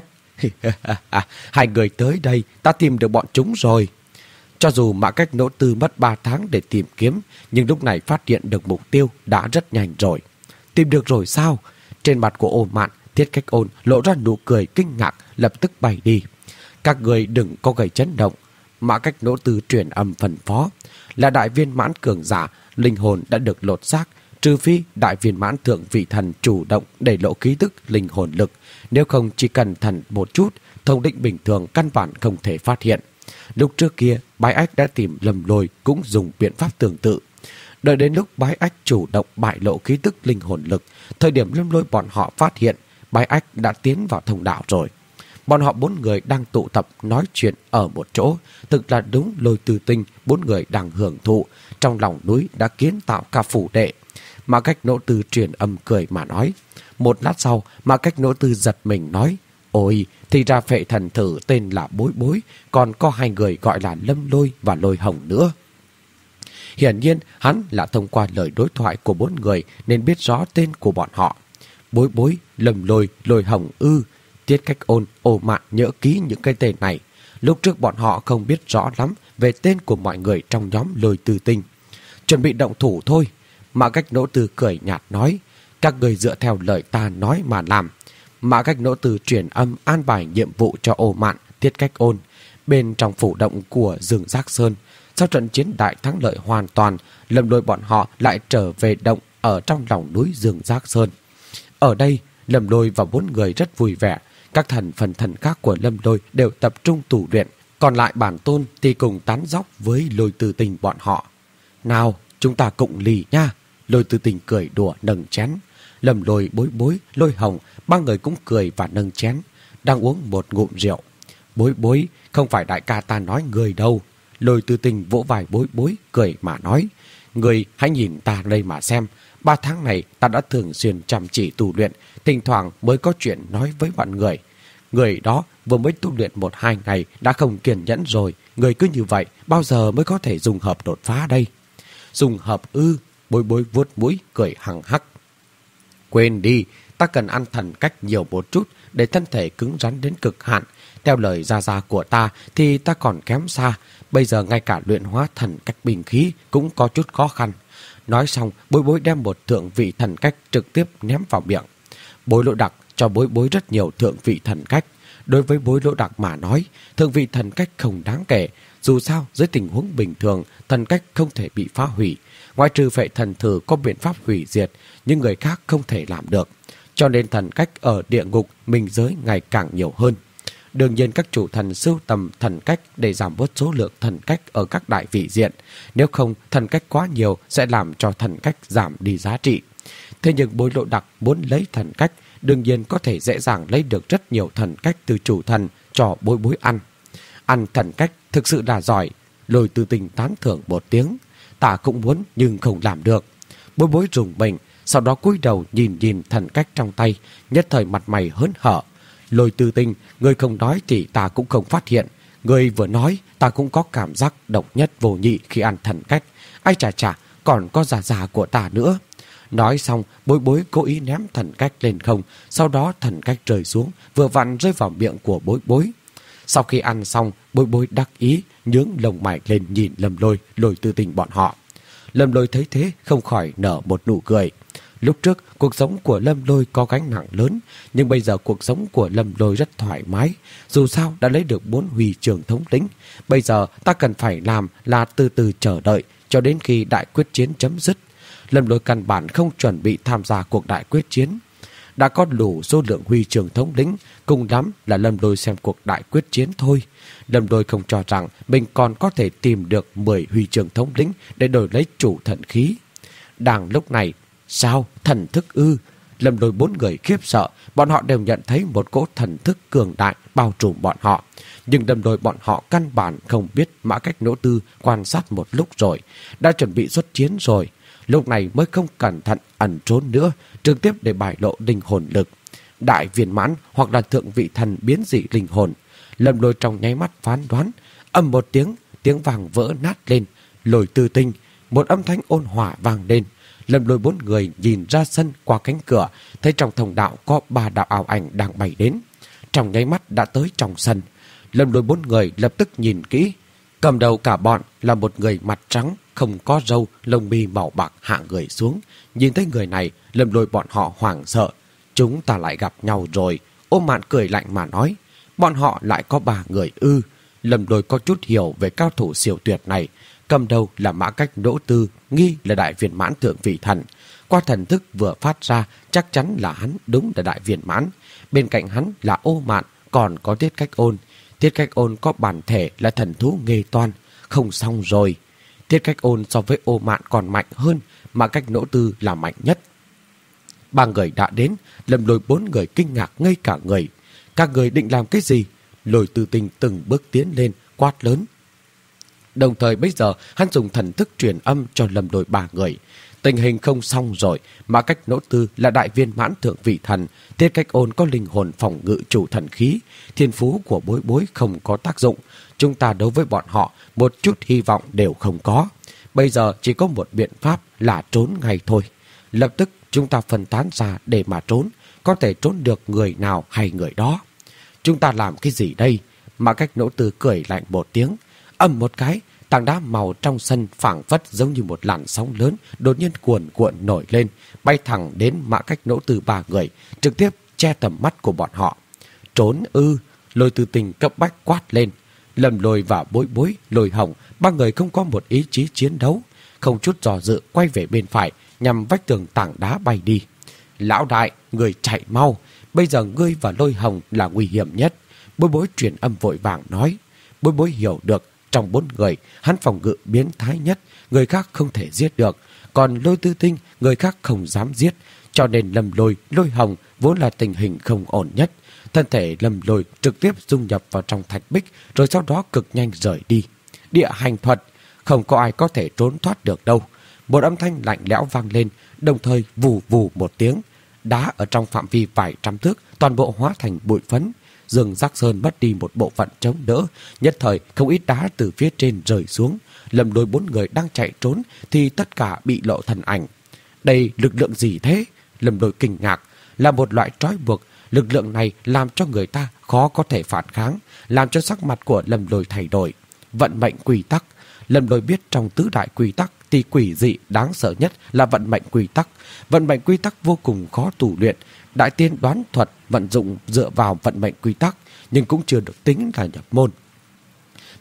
Hai người tới đây, ta tìm được bọn chúng rồi. Cho dù Mã Cách Nỗ Tư mất ba tháng để tìm kiếm, nhưng lúc này phát hiện được mục tiêu đã rất nhanh rồi. Tìm được rồi sao? Trên mặt của Ô Mạn, Tiết Cách Ôn lộ ra nụ cười kinh ngạc, lập tức bay đi. Các người đừng có gây chấn động. Mã Cách Nỗ Tư truyền âm phân phó. Là đại viên mãn cường giả, linh hồn đã được lột xác, trừ phi đại viên mãn thượng vị thần chủ động để lộ ký tức linh hồn lực. Nếu không chỉ cần thần một chút, thông định bình thường căn bản không thể phát hiện. Lúc trước kia, Bái Ách đã tìm Lâm Lôi cũng dùng biện pháp tương tự. Đợi đến lúc Bái Ách chủ động bại lộ ký tức linh hồn lực, thời điểm Lâm Lôi bọn họ phát hiện, Bái Ách đã tiến vào thông đạo rồi. Bọn họ bốn người đang tụ tập nói chuyện ở một chỗ, thực là đúng Lôi Tư Tinh, bốn người đang hưởng thụ, trong lòng núi đã kiến tạo cả phủ đệ. Mã Cách Nỗ Tư truyền âm cười mà nói. Một lát sau, Mã Cách Nỗ Tư giật mình nói, ôi, thì ra phệ thần thử tên là Bối Bối, còn có hai người gọi là Lâm Lôi và Lôi Hồng nữa. Hiển nhiên, hắn là thông qua lời đối thoại của bốn người nên biết rõ tên của bọn họ. Bối Bối, Lâm Lôi, Lôi Hồng ư. Tiết Cách Ôn, Ô Mạn nhớ ký những cái tên này. Lúc trước bọn họ không biết rõ lắm về tên của mọi người trong nhóm Lôi Tư Tinh. Chuẩn bị động thủ thôi. Mã Cách Nỗ Tư cười nhạt nói, các người dựa theo lời ta nói mà làm. Mã Cách Nỗ Tư truyền âm an bài nhiệm vụ cho Ô Mạn, Tiết Cách Ôn. Bên trong phủ động của Dương Giác Sơn, sau trận chiến đại thắng lợi hoàn toàn, Lâm Lôi bọn họ lại trở về động ở trong lòng núi Dương Giác Sơn. Ở đây, Lâm Lôi và bốn người rất vui vẻ. Các thần phần thần khác của Lâm Lôi đều tập trung tù luyện, còn lại bản tôn thì cùng tán dóc với Lôi Tư Tình bọn họ. Nào, chúng ta cộng lì nha. Lôi Tư Tình cười đùa nâng chén. Lâm Lôi, Bối Bối, Lôi Hồng, ba người cũng cười và nâng chén, đang uống một ngụm rượu. Bối Bối, không phải đại ca ta nói người đâu. Lôi Tư Tình vỗ vai Bối Bối, cười mà nói, người hãy nhìn ta đây mà xem. Ba tháng này ta đã thường xuyên chăm chỉ tu luyện, thỉnh thoảng mới có chuyện nói với mọi người. Người đó vừa mới tu luyện một hai ngày đã không kiên nhẫn rồi. Người cứ như vậy, bao giờ mới có thể dùng hợp đột phá đây? Dùng hợp ư? Bối Bối vuốt mũi, cười hằng hắc. Quên đi, ta cần ăn thần cách nhiều một chút để thân thể cứng rắn đến cực hạn. Theo lời gia gia của ta thì ta còn kém xa. Bây giờ ngay cả luyện hóa thần cách bình khí cũng có chút khó khăn. Nói xong, Bối Bối đem một thượng vị thần cách trực tiếp ném vào miệng. Bối Lỗ Đặc cho Bối Bối rất nhiều thượng vị thần cách. Đối với Bối Lỗ Đặc mà nói, thượng vị thần cách không đáng kể. Dù sao, dưới tình huống bình thường, thần cách không thể bị phá hủy. Ngoài trừ phệ thần thử có biện pháp hủy diệt, nhưng người khác không thể làm được. cho nên thần cách ở địa ngục minh giới ngày càng nhiều hơn. Đương nhiên các chủ thần sưu tầm thần cách để giảm bớt số lượng thần cách ở các đại vị diện. Nếu không, thần cách quá nhiều sẽ làm cho thần cách giảm đi giá trị. Thế nhưng Bối Lộ Đặc muốn lấy thần cách, đương nhiên có thể dễ dàng lấy được rất nhiều thần cách từ chủ thần cho Bối Bối ăn. Ăn thần cách thực sự là giỏi. Lôi Tư Tình tán thưởng một tiếng. Ta cũng muốn nhưng không làm được. Bối Bối rùng mình, sau đó cúi đầu nhìn nhìn thần cách trong tay, nhất thời mặt mày hớn hở. Lôi Tư Tình, người không nói thì ta cũng không phát hiện. Người vừa nói, ta cũng có cảm giác độc nhất vô nhị khi ăn thần cách. Ai chà chà, còn có già già của ta nữa. Nói xong, Bối Bối cố ý ném thần cách lên không, sau đó thần cách rơi xuống, vừa vặn rơi vào miệng của Bối Bối. Sau khi ăn xong, Bối Bối đắc ý, nhướng lồng mày lên nhìn Lâm Lôi, Lôi Tư Tình bọn họ. Lâm Lôi thấy thế không khỏi nở một nụ cười. Lúc trước, cuộc sống của Lâm Lôi có gánh nặng lớn, nhưng bây giờ cuộc sống của Lâm Lôi rất thoải mái. Dù sao đã lấy được bốn huy chương thống lĩnh. Bây giờ ta cần phải làm là từ từ chờ đợi cho đến khi đại quyết chiến chấm dứt. Lâm Lôi căn bản không chuẩn bị tham gia cuộc đại quyết chiến. Đã có đủ số lượng huy chương thống lĩnh, cùng lắm là Lâm Lôi xem cuộc đại quyết chiến thôi. Lâm Lôi không cho rằng mình còn có thể tìm được mười huy chương thống lĩnh để đổi lấy chủ thần khí. Đang lúc này, sao? Thần thức ư? Lâm Lôi bốn người khiếp sợ, bọn họ đều nhận thấy một cỗ thần thức cường đại bao trùm bọn họ. Nhưng Lâm Lôi bọn họ căn bản không biết Mã Cách Nỗ Tư quan sát một lúc rồi, đã chuẩn bị xuất chiến rồi. Lúc này mới không cẩn thận ẩn trốn nữa, trực tiếp để bại lộ linh hồn lực. Đại viên mãn hoặc là thượng vị thần biến dị linh hồn. Lâm Lôi trong nháy mắt phán đoán, ầm một tiếng, tiếng vàng vỡ nát lên. Lôi Tư Tinh, một âm thanh ôn hòa vang lên. Lâm Lôi bốn người nhìn ra sân qua cánh cửa, thấy trong thông đạo có ba đạo ảo ảnh đang bay đến. Trong nháy mắt đã tới trong sân. Lâm Lôi bốn người lập tức nhìn kỹ. Cầm đầu cả bọn là một người mặt trắng, không có râu, lông mi màu bạc hạ người xuống. Nhìn thấy người này, Lâm Lôi bọn họ hoảng sợ. Chúng ta lại gặp nhau rồi. Ôm Mạn cười lạnh mà nói, bọn họ lại có ba người ư? Lâm Lôi có chút hiểu về cao thủ siêu tuyệt này. Cầm đầu là Mã Cách Nỗ Tư, nghi là đại viên mãn thượng vị thần. Qua thần thức vừa phát ra, chắc chắn là hắn đúng là đại viên mãn. Bên cạnh hắn là Ô Mạn, còn có Tiết Cách Ôn. Tiết Cách Ôn có bản thể là thần thú nghê toan. Không xong rồi. Tiết Cách Ôn so với Ô Mạn còn mạnh hơn, Mã Cách Nỗ Tư là mạnh nhất. Ba người đã đến, Lâm Lôi bốn người kinh ngạc ngây cả người. Các người định làm cái gì? Lôi Tư Tình từng bước tiến lên, quát lớn. Đồng thời bây giờ hắn dùng thần thức truyền âm cho Lâm Lôi ba người. Tình hình không xong rồi, Mã Cách Nỗ Tư là đại viên mãn thượng vị thần, Tiết Cách Ôn có linh hồn phòng ngự chủ thần khí, thiên phú của Bối Bối không có tác dụng. Chúng ta đấu với bọn họ một chút hy vọng đều không có. Bây giờ chỉ có một biện pháp là trốn ngay thôi. Lập tức chúng ta phân tán ra để mà trốn, có thể trốn được người nào hay người đó. Chúng ta làm cái gì đây? Mã Cách Nỗ Tư cười lạnh một tiếng. Ầm một cái, tảng đá màu trong sân phảng phất giống như một làn sóng lớn đột nhiên cuồn cuộn nổi lên, bay thẳng đến Mã Cách Nỗ Tư ba người, trực tiếp che tầm mắt của bọn họ. Trốn ư? Lôi Tư Tình cấp bách quát lên. Lâm Lôi và Bối Bối, Lôi Hồng, ba người không có một ý chí chiến đấu, không chút dò dự quay về bên phải, nhằm vách tường tảng đá bay đi. Lão đại, người chạy mau, bây giờ ngươi và Lôi Hồng là nguy hiểm nhất. Bối Bối truyền âm vội vàng nói. Bối Bối hiểu được, trong bốn người, hắn phòng ngự biến thái nhất, người khác không thể giết được. Còn Lôi Tư Tinh, người khác không dám giết, cho nên Lâm Lôi, Lôi Hồng vốn là tình hình không ổn nhất. Thân thể Lâm Lôi trực tiếp dung nhập vào trong thạch bích, rồi sau đó cực nhanh rời đi. Địa hành thuật, không có ai có thể trốn thoát được đâu. Một âm thanh lạnh lẽo vang lên, đồng thời vù vù một tiếng. Đá ở trong phạm vi vài trăm thước, toàn bộ hóa thành bụi phấn. Dương Giác Sơn mất đi một bộ phận chống đỡ, nhất thời không ít đá từ phía trên rơi xuống. Lâm Lôi bốn người đang chạy trốn thì tất cả bị lộ thần ảnh. Đây lực lượng gì thế? Lâm Lôi kinh ngạc. Là một loại trói buộc. Lực lượng này làm cho người ta khó có thể phản kháng, làm cho sắc mặt của Lâm Lôi thay đổi. Vận mệnh quy tắc. Lâm Lôi biết trong tứ đại quy tắc thì quỷ dị đáng sợ nhất là vận mệnh quy tắc. Vận mệnh quy tắc vô cùng khó tu luyện. Đại tiên đoán thuật vận dụng dựa vào vận mệnh quy tắc, nhưng cũng chưa được tính là nhập môn.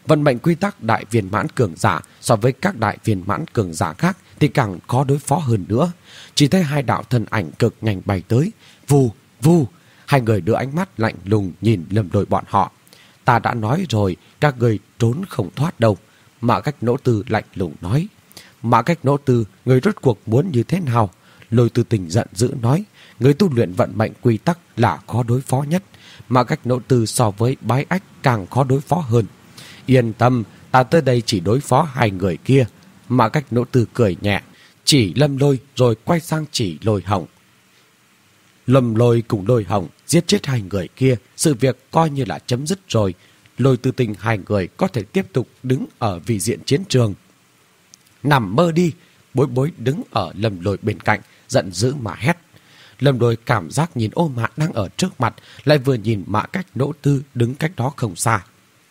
Vận mệnh quy tắc đại viên mãn cường giả so với các đại viên mãn cường giả khác thì càng khó đối phó hơn nữa. Chỉ thấy hai đạo thân ảnh cực nhanh bay tới. Vù, vù. Hai người đưa ánh mắt lạnh lùng nhìn Lâm Lôi bọn họ. Ta đã nói rồi, các người trốn không thoát đâu. Mã Cách Nỗ Tư lạnh lùng nói. Mã Cách Nỗ Tư, người rốt cuộc muốn như thế nào? Lôi Tư Tình giận dữ nói. Người tu luyện vận mệnh quy tắc là khó đối phó nhất. Mã Cách Nỗ Tư so với Bái Ách càng khó đối phó hơn. Yên tâm, ta tới đây chỉ đối phó hai người kia. Mã Cách Nỗ Tư cười nhẹ, chỉ Lâm Lôi rồi quay sang chỉ Lôi Hồng. Lâm Lôi cùng Lôi Hồng giết chết hai người kia, sự việc coi như là chấm dứt rồi. Lôi Tư Tình hai người có thể tiếp tục đứng ở vị diện chiến trường. Nằm mơ đi. Bối Bối đứng ở Lâm Lôi bên cạnh, giận dữ mà hét. Lâm Lôi cảm giác nhìn Ô Mạn đang ở trước mặt, lại vừa nhìn Mã Cách Nỗ Tư đứng cách đó không xa.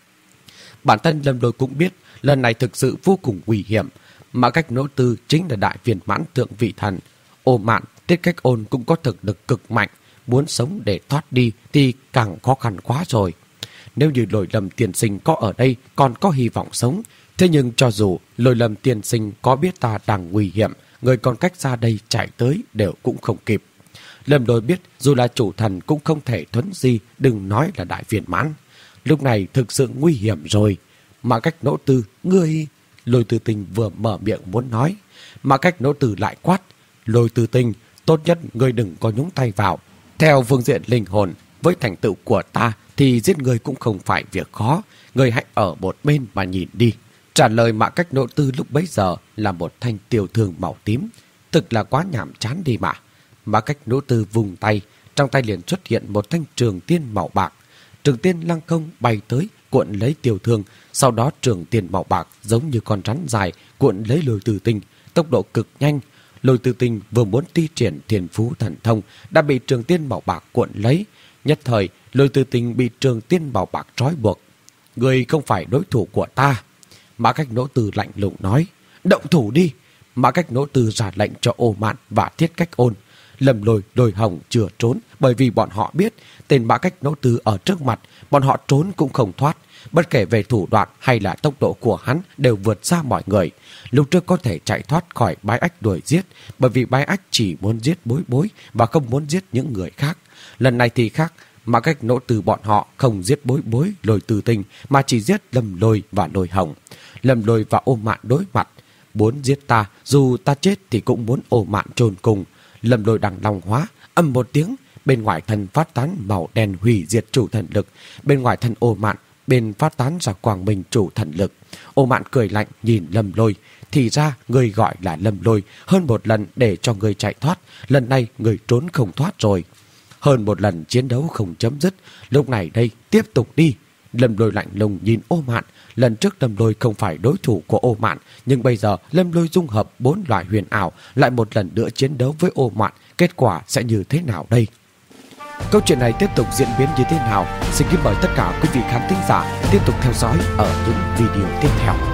Bản thân Lâm Lôi cũng biết lần này thực sự vô cùng nguy hiểm. Mã Cách Nỗ Tư chính là đại viên mãn thượng vị thần. Ô Mạn, Tiết Cách Ôn cũng có thực lực cực mạnh, muốn sống để thoát đi thì càng khó khăn quá rồi. Nếu như Lôi Lâm tiên sinh có ở đây còn có hy vọng sống. Thế nhưng cho dù Lôi Lâm tiên sinh có biết ta đang nguy hiểm, người còn cách xa đây chạy tới đều cũng không kịp. Lâm Lôi biết dù là chủ thần cũng không thể thuấn di, đừng nói là đại viên mãn. Lúc này thực sự nguy hiểm rồi. Mã Cách Nỗ Tư, ngươi... Lôi Tư Tình vừa mở miệng muốn nói. Mã Cách Nỗ Tư lại quát. Lôi Tư Tình, tốt nhất ngươi đừng có nhúng tay vào. Theo phương diện linh hồn, với thành tựu của ta thì giết ngươi cũng không phải việc khó. Ngươi hãy ở một bên mà nhìn đi. Trả lời Mã Cách Nỗ Tư lúc bấy giờ là một thanh tiêu thương màu tím. Thực là quá nhảm chán đi mà. Mã Cách Nỗ Tư vùng tay, trong tay liền xuất hiện một thanh trường tiên màu bạc. Trường tiên lăng không bay tới, cuộn lấy tiêu thương. Sau đó trường tiên màu bạc giống như con rắn dài cuộn lấy Lôi Tư Tình, tốc độ cực nhanh. Lôi Tư Tình vừa muốn thi triển thiên phú thần thông đã bị trường tiên màu bạc cuộn lấy. Nhất thời Lôi Tư Tình bị trường tiên màu bạc trói buộc. Người không phải đối thủ của ta. Mã Cách Nỗ Tư lạnh lùng nói. Động thủ đi. Mã Cách Nỗ Tư ra lệnh cho Ô Mạn và Thiết Cách Ôn. Lâm Lôi, Lôi Hồng chưa trốn, bởi vì bọn họ biết tên Mã Cách Nỗ Tư ở trước mặt, bọn họ trốn cũng không thoát. Bất kể về thủ đoạn hay là tốc độ của hắn đều vượt xa mọi người. Lúc trước có thể chạy thoát khỏi Bái Ách đuổi giết, bởi vì Bái Ách chỉ muốn giết Bối Bối và không muốn giết những người khác. Lần này thì khác, Mã Cách Nỗ Tư bọn họ không giết Bối Bối, Lôi Tư Tình mà chỉ giết Lâm Lôi và Lôi Hồng. Lâm Lôi và Ô Mạn đối mặt. Muốn giết ta, dù ta chết thì cũng muốn Ô Mạn chôn cùng. Lâm Lôi đằng long hóa, âm một tiếng, bên ngoài thân phát tán màu đen hủy diệt chủ thần lực, bên ngoài thân Ô Mạn bên phát tán ra quang minh chủ thần lực. Ô Mạn cười lạnh nhìn Lâm Lôi, thì ra người gọi là Lâm Lôi, hơn một lần để cho người chạy thoát, lần này người trốn không thoát rồi. Hơn một lần chiến đấu không chấm dứt, lúc này đây tiếp tục đi. Lâm Lôi lạnh lùng nhìn Ô Mạn. Lần trước Lâm Lôi không phải đối thủ của Ô Mạn, nhưng bây giờ Lâm Lôi dung hợp bốn loại huyền ảo, lại một lần nữa chiến đấu với Ô Mạn, kết quả sẽ như thế nào đây? Câu chuyện này tiếp tục diễn biến như thế nào? Xin kính mời tất cả quý vị khán thính giả tiếp tục theo dõi ở những video tiếp theo.